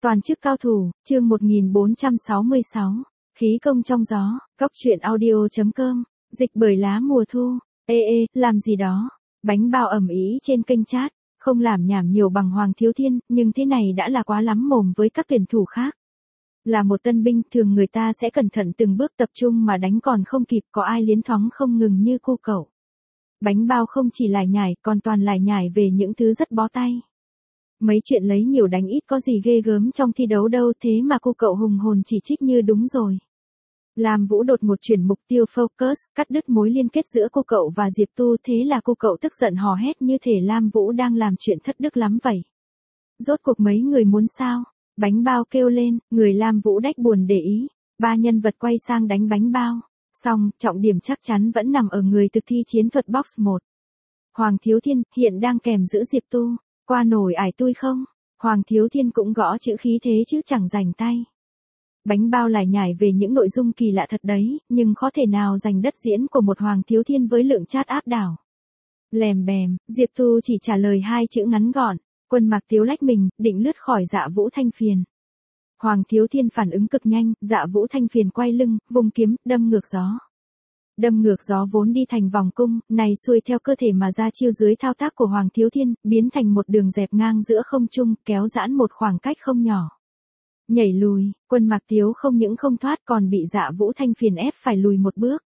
Toàn chức cao thủ, chương 1466. Khí công trong gió, góc truyện audio.com, dịch bởi lá mùa thu. Làm gì đó. Bánh bao ầm ĩ trên kênh chat, không làm nhảm nhiều bằng Hoàng Thiếu Thiên, nhưng thế này đã là quá lắm mồm với các tuyển thủ khác. Là một tân binh, thường người ta sẽ cẩn thận từng bước tập trung mà đánh còn không kịp, có ai liến thoáng không ngừng như cô cậu. Bánh bao không chỉ lải nhải, còn toàn lải nhải về những thứ rất bó tay. Mấy chuyện lấy nhiều đánh ít có gì ghê gớm trong thi đấu đâu, thế mà cô cậu hùng hồn chỉ trích như đúng rồi. Lam Vũ đột một chuyển mục tiêu focus, cắt đứt mối liên kết giữa cô cậu và Diệp Tu, thế là cô cậu tức giận hò hét như thể Lam Vũ đang làm chuyện thất đức lắm vậy. Rốt cuộc mấy người muốn sao? Bánh bao kêu lên, người Lam Vũ đách buồn để ý. Ba nhân vật quay sang đánh bánh bao. Xong, trọng điểm chắc chắn vẫn nằm ở người thực thi chiến thuật box 1. Hoàng Thiếu Thiên, hiện đang kèm giữ Diệp Tu. Qua nổi ải tui không? Hoàng Thiếu Thiên cũng gõ chữ khí thế chứ chẳng rành tay. Bánh bao lải nhải về những nội dung kỳ lạ thật đấy, nhưng khó thể nào giành đất diễn của một Hoàng Thiếu Thiên với lượng chat áp đảo. Lèm bèm, Diệp Tu chỉ trả lời 2 chữ ngắn gọn, Quân Mạc Tiếu lách mình, định lướt khỏi Dạ Vũ Thanh Phiền. Hoàng Thiếu Thiên phản ứng cực nhanh, Dạ Vũ Thanh Phiền quay lưng, vùng kiếm, đâm ngược gió. Đâm ngược gió vốn đi thành vòng cung, này xuôi theo cơ thể mà ra chiêu dưới thao tác của Hoàng Thiếu Thiên, biến thành một đường dẹp ngang giữa không trung, kéo giãn một khoảng cách không nhỏ. Nhảy lùi, Quân Mạc Tiếu không những không thoát còn bị Dạ Vũ Thanh Phiền ép phải lùi một bước.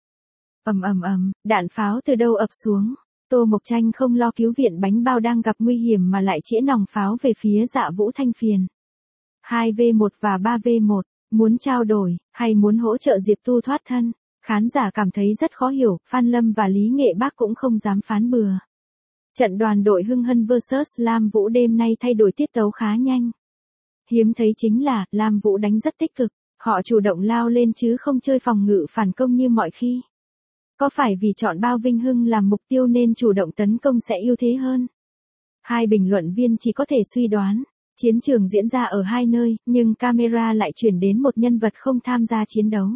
Đạn pháo từ đâu ập xuống. Tô Mộc Tranh không lo cứu viện bánh bao đang gặp nguy hiểm mà lại chĩa nòng pháo về phía Dạ Vũ Thanh Phiền. 2v1 và 3v1, muốn trao đổi, hay muốn hỗ trợ Diệp Tu thoát thân? Khán giả cảm thấy rất khó hiểu, Phan Lâm và Lý Nghệ Bác cũng không dám phán bừa. Trận đoàn đội Hưng Hân vs Lam Vũ đêm nay thay đổi tiết tấu khá nhanh. Hiếm thấy chính là, Lam Vũ đánh rất tích cực, họ chủ động lao lên chứ không chơi phòng ngự phản công như mọi khi. Có phải vì chọn Bao Vinh Hưng làm mục tiêu nên chủ động tấn công sẽ ưu thế hơn? Hai bình luận viên chỉ có thể suy đoán. Chiến trường diễn ra ở hai nơi, nhưng camera lại chuyển đến một nhân vật không tham gia chiến đấu.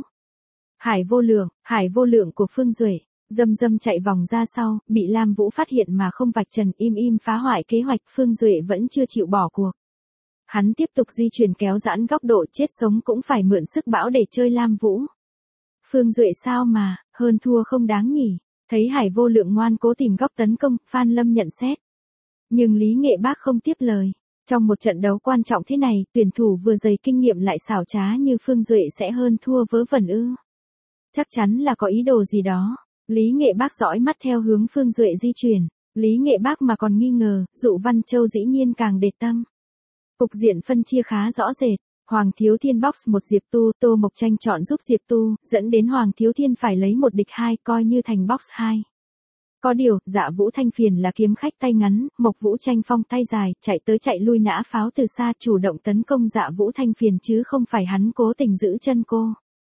Hải vô lượng của Phương Duệ, Dâm chạy vòng ra sau, bị Lam Vũ phát hiện mà không vạch trần, im phá hoại kế hoạch, Phương Duệ vẫn chưa chịu bỏ cuộc. Hắn tiếp tục di chuyển kéo giãn góc độ, chết sống cũng phải mượn sức bão để chơi Lam Vũ. Phương Duệ sao mà, hơn thua không đáng nhỉ? Thấy Hải vô lượng ngoan cố tìm góc tấn công, Phan Lâm nhận xét. Nhưng Lý Nghệ Bác không tiếp lời. Trong một trận đấu quan trọng thế này, tuyển thủ vừa dày kinh nghiệm lại xảo trá như Phương Duệ sẽ hơn thua vớ vẩn ư? Chắc chắn là có ý đồ gì đó. Lý Nghệ Bác dõi mắt theo hướng Phương Duệ di chuyển. Lý Nghệ Bác mà còn nghi ngờ, Dụ Văn Châu dĩ nhiên càng để tâm. Cục diện phân chia khá rõ rệt. Hoàng Thiếu Thiên box một Diệp Tu, Tô Mộc Tranh chọn giúp Diệp Tu, dẫn đến Hoàng Thiếu Thiên phải lấy một địch 2, coi như thành box 2. Có điều, Dạ Vũ Thanh Phiền là kiếm khách tay ngắn, Mộc Vũ Tranh Phong tay dài, chạy tới chạy lui nã pháo từ xa, chủ động tấn công Dạ Vũ Thanh Phiền chứ không phải hắn cố tình giữ chân cô.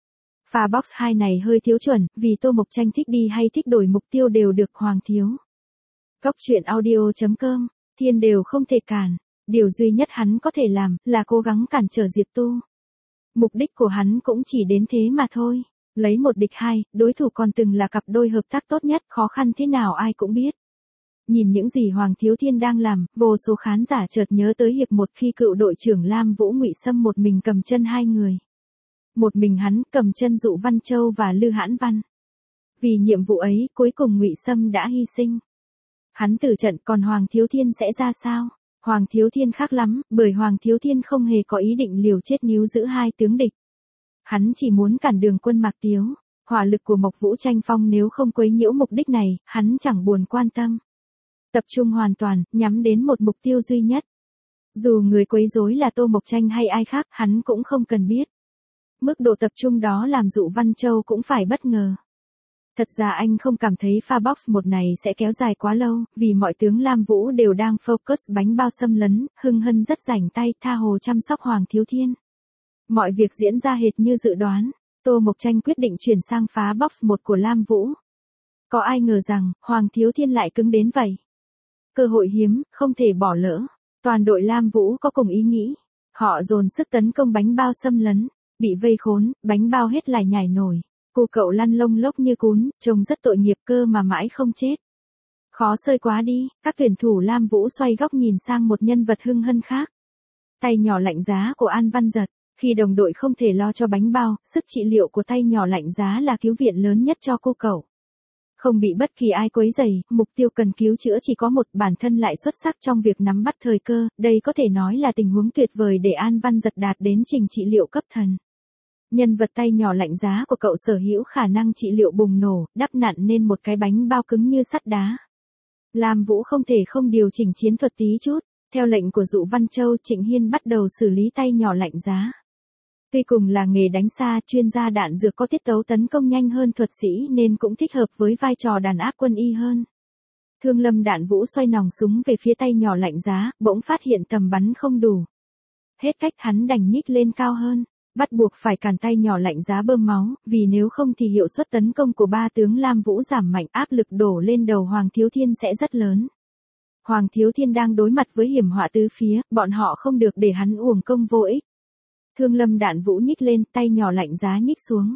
Pha box 2 này hơi thiếu chuẩn, vì Tô Mộc Tranh thích đi hay thích đổi mục tiêu đều được Hoàng Thiếu. Góc truyện audio.com, Thiên đều không thể cản. Điều duy nhất hắn có thể làm, là cố gắng cản trở Diệp Tu. Mục đích của hắn cũng chỉ đến thế mà thôi. Lấy một địch 2, đối thủ còn từng là cặp đôi hợp tác tốt nhất, khó khăn thế nào ai cũng biết. Nhìn những gì Hoàng Thiếu Thiên đang làm, vô số khán giả chợt nhớ tới hiệp 1 khi cựu đội trưởng Lam Vũ Ngụy Sâm một mình cầm chân hai người. Một mình hắn cầm chân Dụ Văn Châu và Lư Hãn Văn. Vì nhiệm vụ ấy, cuối cùng Ngụy Sâm đã hy sinh. Hắn tử trận, còn Hoàng Thiếu Thiên sẽ ra sao? Hoàng Thiếu Thiên khác lắm, bởi Hoàng Thiếu Thiên không hề có ý định liều chết níu giữ hai tướng địch. Hắn chỉ muốn cản đường Quân Mạc Tiếu. Hỏa lực của Mộc Vũ Tranh Phong nếu không quấy nhiễu mục đích này, hắn chẳng buồn quan tâm. Tập trung hoàn toàn, nhắm đến một mục tiêu duy nhất. Dù người quấy rối là Tô Mộc Tranh hay ai khác, hắn cũng không cần biết. Mức độ tập trung đó làm Dụ Văn Châu cũng phải bất ngờ. Thật ra anh không cảm thấy pha box 1 này sẽ kéo dài quá lâu, vì mọi tướng Lam Vũ đều đang focus bánh bao xâm lấn, Hưng Hân rất rảnh tay tha hồ chăm sóc Hoàng Thiếu Thiên. Mọi việc diễn ra hệt như dự đoán, Tô Mộc Tranh quyết định chuyển sang phá box 1 của Lam Vũ. Có ai ngờ rằng, Hoàng Thiếu Thiên lại cứng đến vậy. Cơ hội hiếm, không thể bỏ lỡ. Toàn đội Lam Vũ có cùng ý nghĩ. Họ dồn sức tấn công bánh bao xâm lấn, bị vây khốn, bánh bao hết lải nhải nổi. Cô cậu lăn lông lốc như cún, trông rất tội nghiệp cơ mà mãi không chết. Khó xơi quá đi, các tuyển thủ Lam Vũ xoay góc nhìn sang một nhân vật Hưng Hân khác. Tay nhỏ lạnh giá của An Văn Giật. Khi đồng đội không thể lo cho bánh bao, sức trị liệu của tay nhỏ lạnh giá là cứu viện lớn nhất cho cô cậu. Không bị bất kỳ ai quấy rầy, mục tiêu cần cứu chữa chỉ có một, bản thân lại xuất sắc trong việc nắm bắt thời cơ, đây có thể nói là tình huống tuyệt vời để An Văn Giật đạt đến trình trị liệu cấp thần. Nhân vật tay nhỏ lạnh giá của cậu sở hữu khả năng trị liệu bùng nổ, đắp nặn nên một cái bánh bao cứng như sắt đá. Lam Vũ không thể không điều chỉnh chiến thuật tí chút, theo lệnh của Dụ Văn Châu, Trịnh Hiên bắt đầu xử lý tay nhỏ lạnh giá. Tuy cùng là nghề đánh xa, chuyên gia đạn dược có tiết tấu tấn công nhanh hơn thuật sĩ nên cũng thích hợp với vai trò đàn áp quân y hơn. Thương Lâm Đạn Vũ xoay nòng súng về phía tay nhỏ lạnh giá, bỗng phát hiện tầm bắn không đủ. Hết cách hắn đành nhích lên cao hơn, bắt buộc phải cản tay nhỏ lạnh giá bơm máu, vì nếu không thì hiệu suất tấn công của ba tướng Lam Vũ giảm mạnh, áp lực đổ lên đầu Hoàng Thiếu Thiên sẽ rất lớn. Hoàng Thiếu Thiên đang đối mặt với hiểm họa tứ phía, bọn họ không được để hắn uổng công vô ích. Thương Lâm Đạn Vũ nhích lên, tay nhỏ lạnh giá nhích xuống.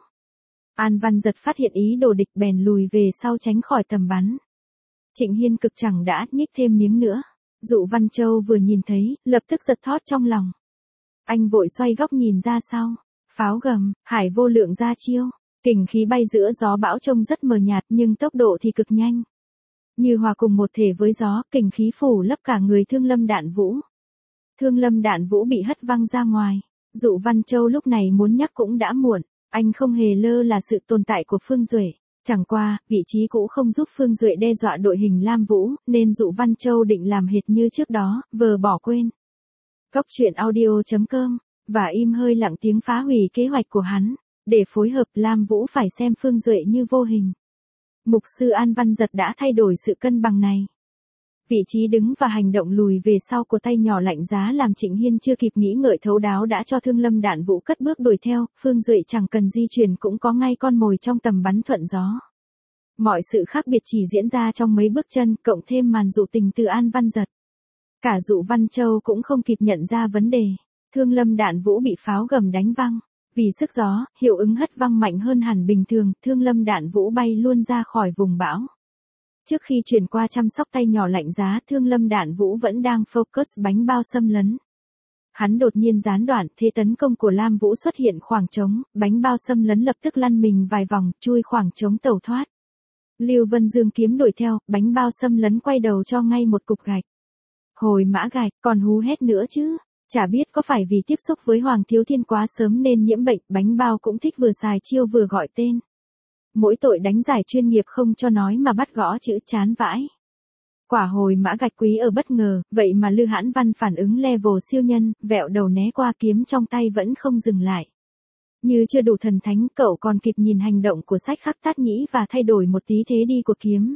An Văn Giật phát hiện ý đồ địch bèn lùi về sau tránh khỏi tầm bắn. Trịnh Hiên cực chẳng đã nhích thêm miếng nữa. Dụ Văn Châu vừa nhìn thấy, lập tức giật thót trong lòng. Anh vội xoay góc nhìn ra sau. Pháo gầm, Hải Vô Lượng ra chiêu. Kình khí bay giữa gió bão trông rất mờ nhạt nhưng tốc độ thì cực nhanh. Như hòa cùng một thể với gió, kình khí phủ lấp cả người Thương Lâm Đạn Vũ. Thương Lâm Đạn Vũ bị hất văng ra ngoài. Dụ Văn Châu lúc này muốn nhắc cũng đã muộn, anh không hề lơ là sự tồn tại của Phương Duệ. Chẳng qua, vị trí cũ không giúp Phương Duệ đe dọa đội hình Lam Vũ, nên Dụ Văn Châu định làm hệt như trước đó, vờ bỏ quên. Góc truyện audio.com, và im hơi lặng tiếng phá hủy kế hoạch của hắn. Để phối hợp, Lam Vũ phải xem Phương Duệ như vô hình. Mục sư An Văn Giật đã thay đổi sự cân bằng này. Vị trí đứng và hành động lùi về sau của tay nhỏ lạnh giá làm Trịnh Hiên chưa kịp nghĩ ngợi thấu đáo đã cho Thương Lâm Đạn Vũ cất bước đuổi theo, Phương Duệ chẳng cần di chuyển cũng có ngay con mồi trong tầm bắn thuận gió. Mọi sự khác biệt chỉ diễn ra trong mấy bước chân, cộng thêm màn dụ tình từ An Văn Giật. Cả Dụ Văn Châu cũng không kịp nhận ra vấn đề. Thương Lâm Đạn Vũ bị pháo gầm đánh văng. Vì sức gió, hiệu ứng hất văng mạnh hơn hẳn bình thường, Thương Lâm Đạn Vũ bay luôn ra khỏi vùng bão. Trước khi chuyển qua chăm sóc tay nhỏ lạnh giá, Thương Lâm Đạn Vũ vẫn đang focus bánh bao xâm lấn. Hắn đột nhiên gián đoạn, thế tấn công của Lam Vũ xuất hiện khoảng trống, bánh bao xâm lấn lập tức lăn mình vài vòng, chui khoảng trống tẩu thoát. Lưu Vân Dương kiếm đuổi theo, bánh bao xâm lấn quay đầu cho ngay một cục gạch. Hồi mã gạch, còn hú hét nữa chứ. Chả biết có phải vì tiếp xúc với Hoàng Thiếu Thiên quá sớm nên nhiễm bệnh, bánh bao cũng thích vừa xài chiêu vừa gọi tên. Mỗi tội đánh giải chuyên nghiệp không cho nói mà bắt gõ chữ chán vãi. Quả hồi mã gạch quý ở bất ngờ, vậy mà Lư Hãn Văn phản ứng level siêu nhân, vẹo đầu né qua kiếm trong tay vẫn không dừng lại. Như chưa đủ thần thánh, cậu còn kịp nhìn hành động của Sách Khắc Tát Nhĩ và thay đổi một tí thế đi của kiếm.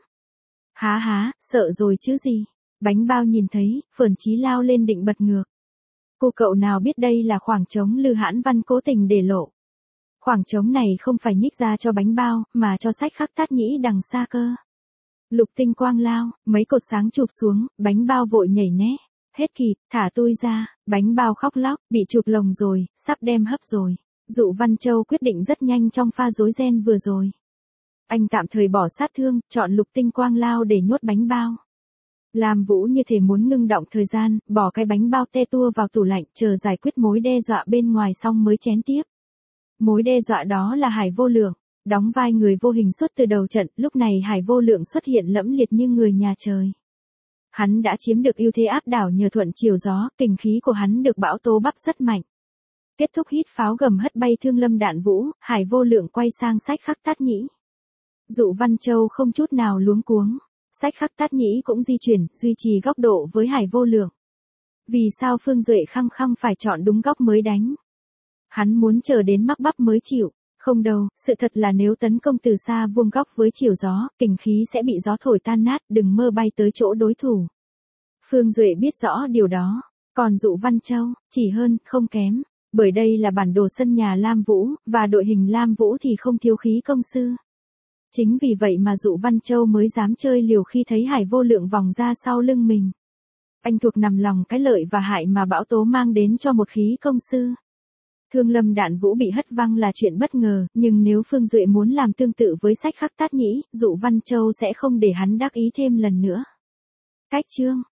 Há, sợ rồi chứ gì. Bánh bao nhìn thấy, phởn chí lao lên định bật ngược. Cô cậu nào biết đây là khoảng trống Lư Hãn Văn cố tình để lộ. Khoảng trống này không phải nhích ra cho bánh bao, mà cho Sách Khắc Tát Nhĩ đằng xa cơ. Lục tinh quang lao, mấy cột sáng chụp xuống, bánh bao vội nhảy né. Hết kịp, thả tôi ra, bánh bao khóc lóc, bị chụp lồng rồi, sắp đem hấp rồi. Dụ Văn Châu quyết định rất nhanh trong pha rối ren vừa rồi. Anh tạm thời bỏ sát thương, chọn lục tinh quang lao để nhốt bánh bao. Lam Vũ như thể muốn ngưng động thời gian, bỏ cái bánh bao te tua vào tủ lạnh, chờ giải quyết mối đe dọa bên ngoài xong mới chén tiếp. Mối đe dọa đó là Hải Vô Lượng, đóng vai người vô hình suốt từ đầu trận, lúc này Hải Vô Lượng xuất hiện lẫm liệt như người nhà trời. Hắn đã chiếm được ưu thế áp đảo nhờ thuận chiều gió, kình khí của hắn được bão tố bắp rất mạnh. Kết thúc hít pháo gầm hất bay Thương Lâm Đạn Vũ, Hải Vô Lượng quay sang Sách Khắc Tát Nhĩ. Dụ Văn Châu không chút nào luống cuống. Sách Khắc Tát Nhĩ cũng di chuyển, duy trì góc độ với Hải Vô Lượng. Vì sao Phương Duệ khăng khăng phải chọn đúng góc mới đánh? Hắn muốn chờ đến mắc bắp mới chịu. Không đâu, sự thật là nếu tấn công từ xa vuông góc với chiều gió, kình khí sẽ bị gió thổi tan nát, đừng mơ bay tới chỗ đối thủ. Phương Duệ biết rõ điều đó. Còn Dụ Văn Châu, chỉ hơn, không kém. Bởi đây là bản đồ sân nhà Lam Vũ, và đội hình Lam Vũ thì không thiếu khí công sư. Chính vì vậy mà Dụ Văn Châu mới dám chơi liều khi thấy Hải Vô Lượng vòng ra sau lưng mình. Anh thuộc nằm lòng cái lợi và hại mà bão tố mang đến cho một khí công sư. Thương Lâm Đạn Vũ bị hất văng là chuyện bất ngờ, nhưng nếu Phương Duệ muốn làm tương tự với Sách Khắc Tát Nhĩ, Dụ Văn Châu sẽ không để hắn đắc ý thêm lần nữa. Cách chương